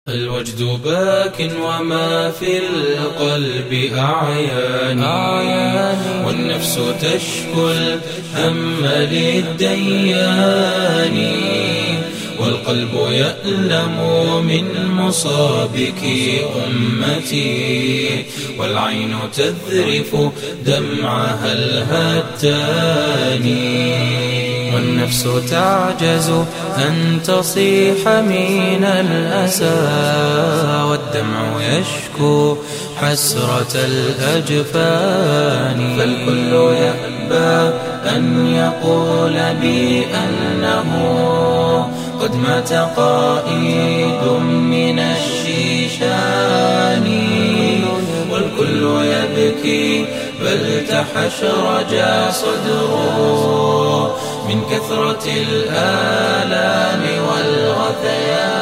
الوجد باك وما في القلب أعياني، والنفس تشكو الهم للديان، والقلب يألم من مصابك أمتي، والعين تذرف دمعها الهتان، والنفس تعجز أن تصيح من الأسى، والدمع يشكو حسرة الأجفان، فالكل يأبى أن يقول بأنه قد مات قائد من الشيشان، والكل يبكي بل تحشرج صدره من كثرة الآلام والغثيان.